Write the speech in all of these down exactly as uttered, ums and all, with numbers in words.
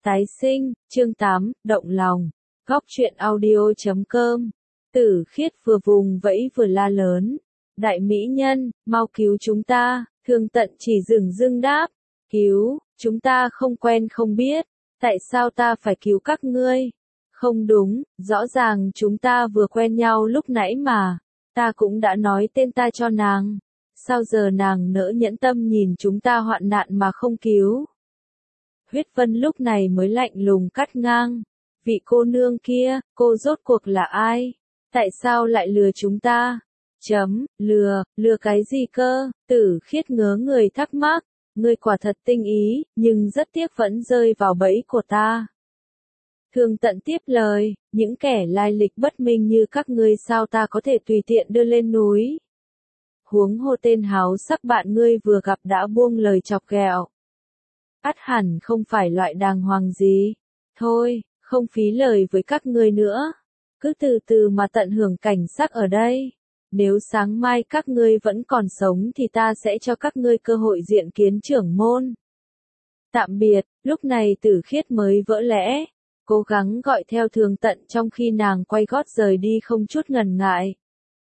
Tái sinh, chương tám, động lòng. Góc truyện audio chấm com. Tử Khiết vừa vùng vẫy vừa la lớn. Đại mỹ nhân, mau cứu chúng ta. Thương Tận chỉ dừng dưng đáp. Cứu, chúng ta không quen không biết. Tại sao ta phải cứu các ngươi? Không đúng, rõ ràng chúng ta vừa quen nhau lúc nãy mà. Ta cũng đã nói tên ta cho nàng. Sao giờ nàng nỡ nhẫn tâm nhìn chúng ta hoạn nạn mà không cứu? Huyết Vân lúc này mới lạnh lùng cắt ngang. Vị cô nương kia, cô rốt cuộc là ai? Tại sao lại lừa chúng ta? Chấm, lừa, lừa cái gì cơ? Tử Khiết ngớ người thắc mắc. Ngươi quả thật tinh ý, nhưng rất tiếc vẫn rơi vào bẫy của ta. Thương Tận tiếp lời, những kẻ lai lịch bất minh như các ngươi sao ta có thể tùy tiện đưa lên núi? Huống hồ tên háo sắc bạn ngươi vừa gặp đã buông lời chọc ghẹo. Ắt hẳn không phải loại đàng hoàng gì. Thôi, không phí lời với các ngươi nữa. Cứ từ từ mà tận hưởng cảnh sắc ở đây. Nếu sáng mai các ngươi vẫn còn sống thì ta sẽ cho các ngươi cơ hội diện kiến trưởng môn. Tạm biệt, lúc này Tử Khiết mới vỡ lẽ. Cố gắng gọi theo Thương Tận trong khi nàng quay gót rời đi không chút ngần ngại.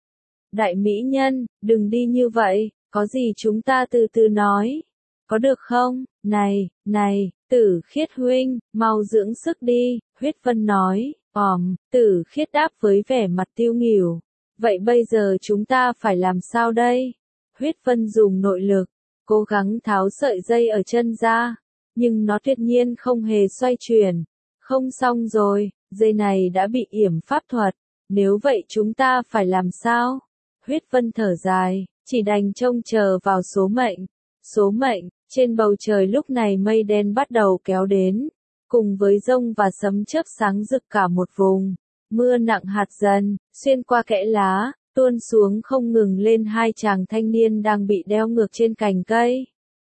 Đại mỹ nhân, đừng đi như vậy, có gì chúng ta từ từ nói. Có được không? Này, này, Tử Khiết huynh, mau dưỡng sức đi, Huyết Vân nói. Ỏm, Tử Khiết đáp với vẻ mặt tiêu nghỉu. Vậy bây giờ chúng ta phải làm sao đây? Huyết Vân dùng nội lực, cố gắng tháo sợi dây ở chân ra, nhưng nó tuyệt nhiên không hề xoay chuyển. Không xong rồi, dây này đã bị yểm pháp thuật, nếu vậy chúng ta phải làm sao? Huyết Vân thở dài, chỉ đành trông chờ vào số mệnh. Số mệnh, trên bầu trời lúc này mây đen bắt đầu kéo đến, cùng với dông và sấm chớp sáng rực cả một vùng. Mưa nặng hạt dần, xuyên qua kẽ lá, tuôn xuống không ngừng lên hai chàng thanh niên đang bị đeo ngược trên cành cây.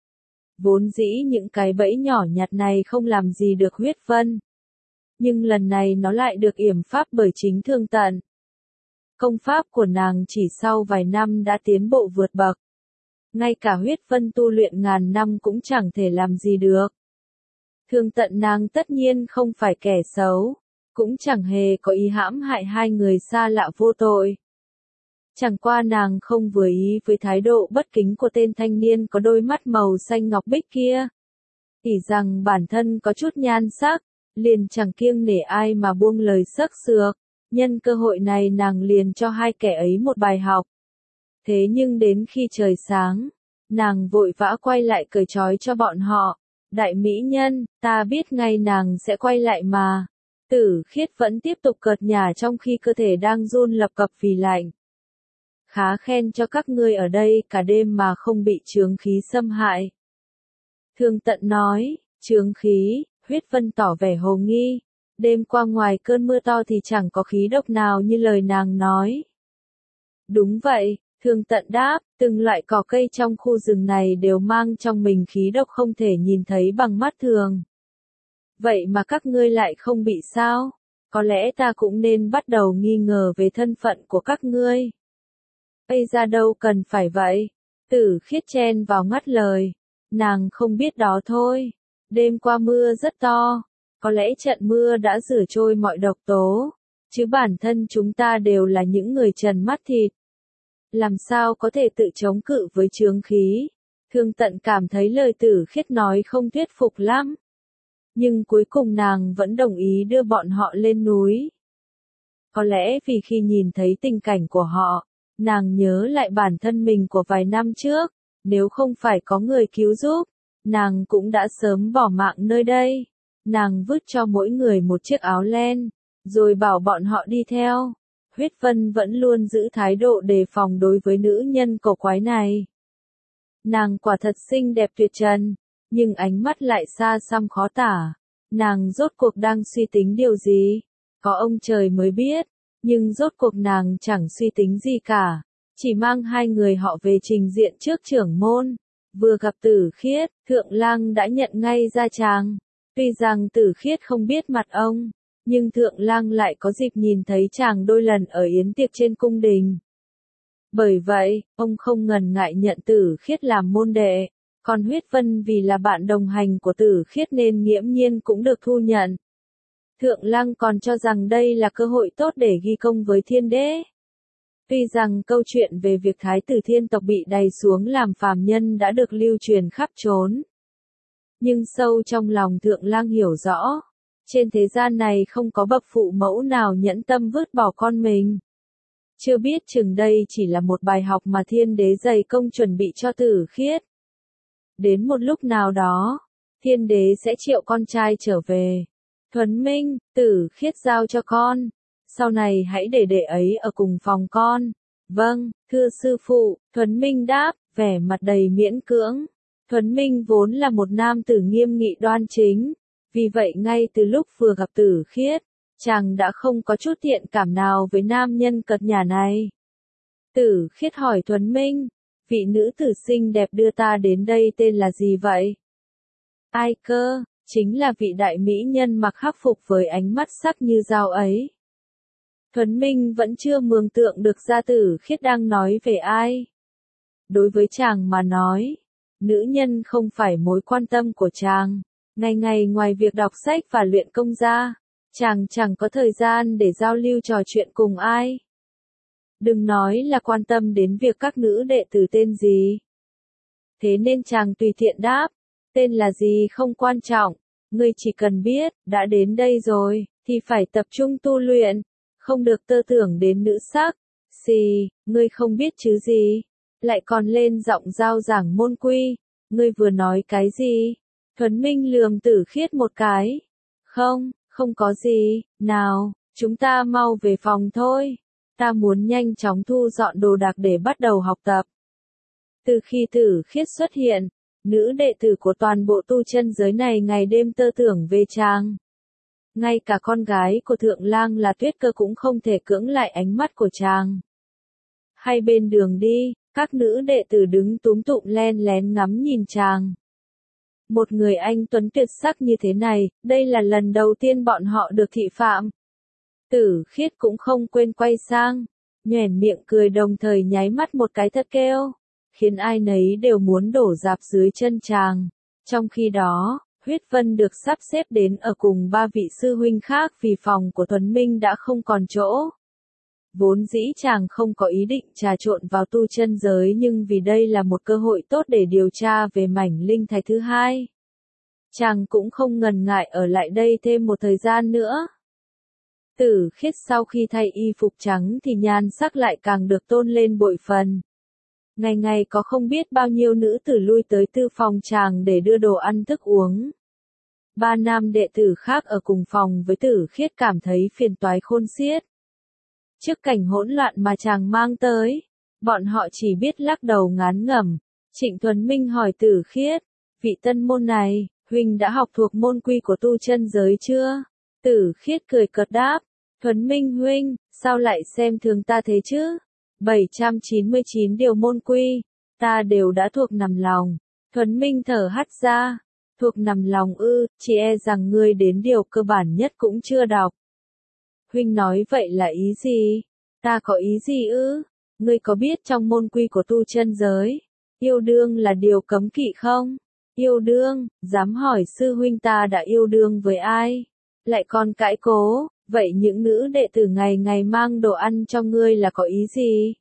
Vốn dĩ những cái bẫy nhỏ nhặt này không làm gì được Huyết Vân. Nhưng lần này nó lại được yểm pháp bởi chính Thương Tận. Công pháp của nàng chỉ sau vài năm đã tiến bộ vượt bậc. Ngay cả Huyết Vân tu luyện ngàn năm cũng chẳng thể làm gì được. Thương Tận nàng tất nhiên không phải kẻ xấu, cũng chẳng hề có ý hãm hại hai người xa lạ vô tội. Chẳng qua nàng không vừa ý với thái độ bất kính của tên thanh niên có đôi mắt màu xanh ngọc bích kia. Ỷ rằng bản thân có chút nhan sắc, liền chẳng kiêng nể ai mà buông lời sắc sược. Nhân cơ hội này nàng liền cho hai kẻ ấy một bài học. Thế nhưng đến khi trời sáng, nàng vội vã quay lại cởi trói cho bọn họ. Đại mỹ nhân, ta biết ngay nàng sẽ quay lại mà. Tử Khiết vẫn tiếp tục cợt nhả trong khi cơ thể đang run lập cập vì lạnh. Khá khen cho các ngươi ở đây cả đêm mà không bị chướng khí xâm hại. Thương Tận nói, chướng khí, Huyết Vân tỏ vẻ hồ nghi. Đêm qua ngoài cơn mưa to thì chẳng có khí độc nào như lời nàng nói. Đúng vậy, Thương Tận đáp, từng loại cỏ cây trong khu rừng này đều mang trong mình khí độc không thể nhìn thấy bằng mắt thường. Vậy mà các ngươi lại không bị sao? Có lẽ ta cũng nên bắt đầu nghi ngờ về thân phận của các ngươi. Ây ra đâu cần phải vậy? Tử Khiết chen vào ngắt lời. Nàng không biết đó thôi. Đêm qua mưa rất to. Có lẽ trận mưa đã rửa trôi mọi độc tố. Chứ bản thân chúng ta đều là những người trần mắt thịt. Làm sao có thể tự chống cự với chướng khí? Thương Tận cảm thấy lời Tử Khiết nói không thuyết phục lắm. Nhưng cuối cùng nàng vẫn đồng ý đưa bọn họ lên núi. Có lẽ vì khi nhìn thấy tình cảnh của họ, nàng nhớ lại bản thân mình của vài năm trước, nếu không phải có người cứu giúp, nàng cũng đã sớm bỏ mạng nơi đây. Nàng vứt cho mỗi người một chiếc áo len, rồi bảo bọn họ đi theo. Huyết Vân vẫn luôn giữ thái độ đề phòng đối với nữ nhân cổ quái này. Nàng quả thật xinh đẹp tuyệt trần, nhưng ánh mắt lại xa xăm khó tả. Nàng rốt cuộc đang suy tính điều gì? Có ông trời mới biết, nhưng rốt cuộc nàng chẳng suy tính gì cả. Chỉ mang hai người họ về trình diện trước trưởng môn. Vừa gặp Tử Khiết, Thượng Lang đã nhận ngay ra chàng. Tuy rằng Tử Khiết không biết mặt ông, nhưng Thượng Lang lại có dịp nhìn thấy chàng đôi lần ở yến tiệc trên cung đình. Bởi vậy, ông không ngần ngại nhận Tử Khiết làm môn đệ. Còn huyết vân vì là bạn đồng hành của Tử Khiết nên nghiễm nhiên cũng được thu nhận. Thượng Lăng còn cho rằng đây là cơ hội tốt để ghi công với thiên đế. Tuy rằng câu chuyện về việc thái tử thiên tộc bị đày xuống làm phàm nhân đã được lưu truyền khắp trốn. Nhưng sâu trong lòng Thượng Lăng hiểu rõ, trên thế gian này không có bậc phụ mẫu nào nhẫn tâm vứt bỏ con mình. Chưa biết chừng đây chỉ là một bài học mà thiên đế dày công chuẩn bị cho Tử Khiết. Đến một lúc nào đó, thiên đế sẽ triệu con trai trở về. Thuấn Minh, Tử Khiết giao cho con. Sau này hãy để đệ ấy ở cùng phòng con. Vâng, thưa sư phụ, Thuấn Minh đáp, vẻ mặt đầy miễn cưỡng. Thuấn Minh vốn là một nam tử nghiêm nghị đoan chính. Vì vậy ngay từ lúc vừa gặp Tử Khiết, chàng đã không có chút thiện cảm nào với nam nhân cợt nhả này. Tử Khiết hỏi Thuấn Minh, vị nữ tử xinh đẹp đưa ta đến đây tên là gì vậy? Ai cơ, chính là vị đại mỹ nhân mặc hắc phục với ánh mắt sắc như dao ấy. Thuấn Minh vẫn chưa mường tượng được ra Tử Khiết đang nói về ai. Đối với chàng mà nói, nữ nhân không phải mối quan tâm của chàng. Ngày ngày ngoài việc đọc sách và luyện công ra, chàng chẳng có thời gian để giao lưu trò chuyện cùng ai. Đừng nói là quan tâm đến việc các nữ đệ tử tên gì. Thế nên chàng tùy tiện đáp, tên là gì không quan trọng, ngươi chỉ cần biết, đã đến đây rồi, thì phải tập trung tu luyện, không được tơ tưởng đến nữ sắc. Xì, ngươi không biết chứ gì, lại còn lên giọng giao giảng môn quy, ngươi vừa nói cái gì? Thuấn Minh lườm Tử Khiết một cái. Không, không có gì, nào, chúng ta mau về phòng thôi. Ta muốn nhanh chóng thu dọn đồ đạc để bắt đầu học tập. Từ khi Tử Khiết xuất hiện, nữ đệ tử của toàn bộ tu chân giới này ngày đêm tơ tưởng về chàng. Ngay cả con gái của Thượng Lang là Tuyết Cơ cũng không thể cưỡng lại ánh mắt của chàng. Hai bên đường đi, các nữ đệ tử đứng túm tụm len lén ngắm nhìn chàng. Một người anh tuấn tuyệt sắc như thế này, đây là lần đầu tiên bọn họ được thị phạm. Tử Khiết cũng không quên quay sang, nhoẻn miệng cười đồng thời nháy mắt một cái thật kêu, khiến ai nấy đều muốn đổ rạp dưới chân chàng. Trong khi đó, Huyết Vân được sắp xếp đến ở cùng ba vị sư huynh khác vì phòng của Thuấn Minh đã không còn chỗ. Vốn dĩ chàng không có ý định trà trộn vào tu chân giới nhưng vì đây là một cơ hội tốt để điều tra về mảnh linh thạch thứ hai. Chàng cũng không ngần ngại ở lại đây thêm một thời gian nữa. Tử Khiết sau khi thay y phục trắng thì nhan sắc lại càng được tôn lên bội phần. Ngày ngày có không biết bao nhiêu nữ tử lui tới tư phòng chàng để đưa đồ ăn thức uống. Ba nam đệ tử khác ở cùng phòng với Tử Khiết cảm thấy phiền toái khôn xiết. Trước cảnh hỗn loạn mà chàng mang tới, bọn họ chỉ biết lắc đầu ngán ngẩm. Trịnh Thuấn Minh hỏi Tử Khiết, vị tân môn này, huynh đã học thuộc môn quy của tu chân giới chưa? Tử Khiết cười cợt đáp, Thuấn Minh huynh, sao lại xem thường ta thế chứ? bảy trăm chín mươi chín điều môn quy, ta đều đã thuộc nằm lòng. Thuấn Minh thở hắt ra, thuộc nằm lòng ư, chỉ e rằng ngươi đến điều cơ bản nhất cũng chưa đọc. Huynh nói vậy là ý gì? Ta có ý gì ư? Ngươi có biết trong môn quy của tu chân giới, yêu đương là điều cấm kỵ không? Yêu đương, dám hỏi sư huynh ta đã yêu đương với ai? Lại còn cãi cố, vậy những nữ đệ tử ngày ngày mang đồ ăn cho ngươi là có ý gì?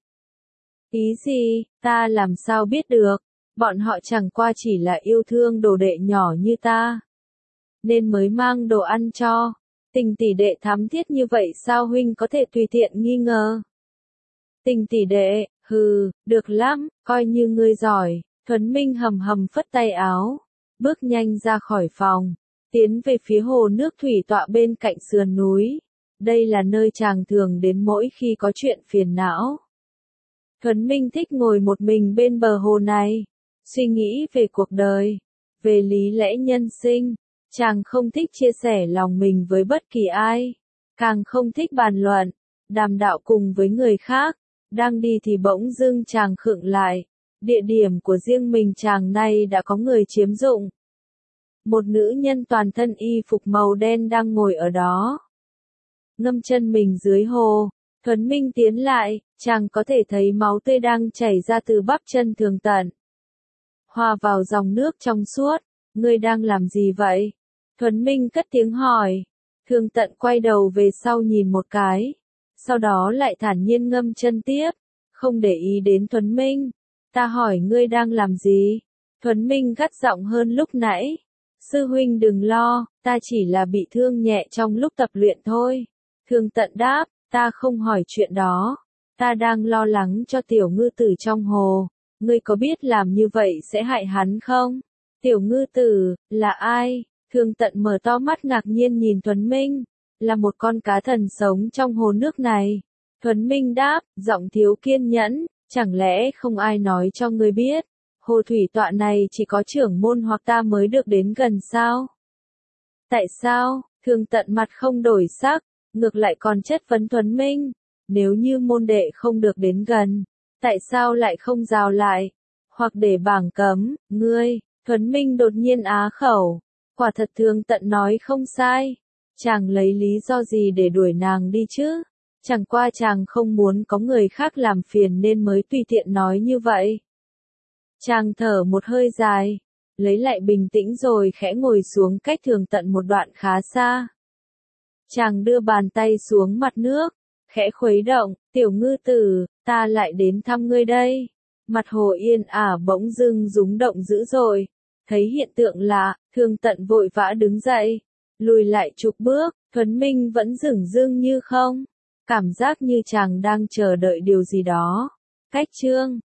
Ý gì, ta làm sao biết được, bọn họ chẳng qua chỉ là yêu thương đồ đệ nhỏ như ta. Nên mới mang đồ ăn cho, tình tỷ đệ thắm thiết như vậy sao huynh có thể tùy tiện nghi ngờ? Tình tỷ đệ, hừ, được lắm, coi như ngươi giỏi. Thuấn Minh hầm hầm phất tay áo, bước nhanh ra khỏi phòng, tiến về phía hồ nước thủy tọa bên cạnh sườn núi. Đây là nơi chàng thường đến mỗi khi có chuyện phiền não. Thuấn Minh thích ngồi một mình bên bờ hồ này, suy nghĩ về cuộc đời, về lý lẽ nhân sinh. Chàng không thích chia sẻ lòng mình với bất kỳ ai, càng không thích bàn luận, đàm đạo cùng với người khác. Đang đi thì bỗng dưng chàng khựng lại. Địa điểm của riêng mình chàng này đã có người chiếm dụng. Một nữ nhân toàn thân y phục màu đen đang ngồi ở đó. Ngâm chân mình dưới hồ, Thuấn Minh tiến lại, chàng có thể thấy máu tươi đang chảy ra từ bắp chân thường tận. hòa vào dòng nước trong suốt. Ngươi đang làm gì vậy? Thuấn Minh cất tiếng hỏi. Thương Tận quay đầu về sau nhìn một cái. Sau đó lại thản nhiên ngâm chân tiếp. Không để ý đến Thuấn Minh. Ta hỏi ngươi đang làm gì? Thuấn Minh gắt giọng hơn lúc nãy. Sư huynh đừng lo, ta chỉ là bị thương nhẹ trong lúc tập luyện thôi. Thương Tận đáp, ta không hỏi chuyện đó. Ta đang lo lắng cho tiểu ngư tử trong hồ. Ngươi có biết làm như vậy sẽ hại hắn không? Tiểu ngư tử, là ai? Thương Tận mở to mắt ngạc nhiên nhìn Thuấn Minh. Là một con cá thần sống trong hồ nước này. Thuấn Minh đáp, giọng thiếu kiên nhẫn, chẳng lẽ không ai nói cho ngươi biết? Hồ thủy tọa này chỉ có trưởng môn hoặc ta mới được đến gần sao? Tại sao? Thương Tận mặt không đổi sắc, ngược lại còn chất vấn Thuấn Minh. Nếu như môn đệ không được đến gần, tại sao lại không rào lại? Hoặc để bảng cấm, ngươi, Thuấn Minh đột nhiên á khẩu. Quả thật Thương Tận nói không sai. Chàng lấy lý do gì để đuổi nàng đi chứ? Chẳng qua chàng không muốn có người khác làm phiền nên mới tùy tiện nói như vậy. Chàng thở một hơi dài, lấy lại bình tĩnh rồi khẽ ngồi xuống cách Thường Tận một đoạn khá xa. Chàng đưa bàn tay xuống mặt nước, khẽ khuấy động, tiểu ngư tử, ta lại đến thăm ngươi đây. Mặt hồ yên ả bỗng dưng rúng động dữ dội, thấy hiện tượng lạ, Thường Tận vội vã đứng dậy, lùi lại chục bước, Thuấn Minh vẫn dửng dưng như không, cảm giác như chàng đang chờ đợi điều gì đó. Cách chương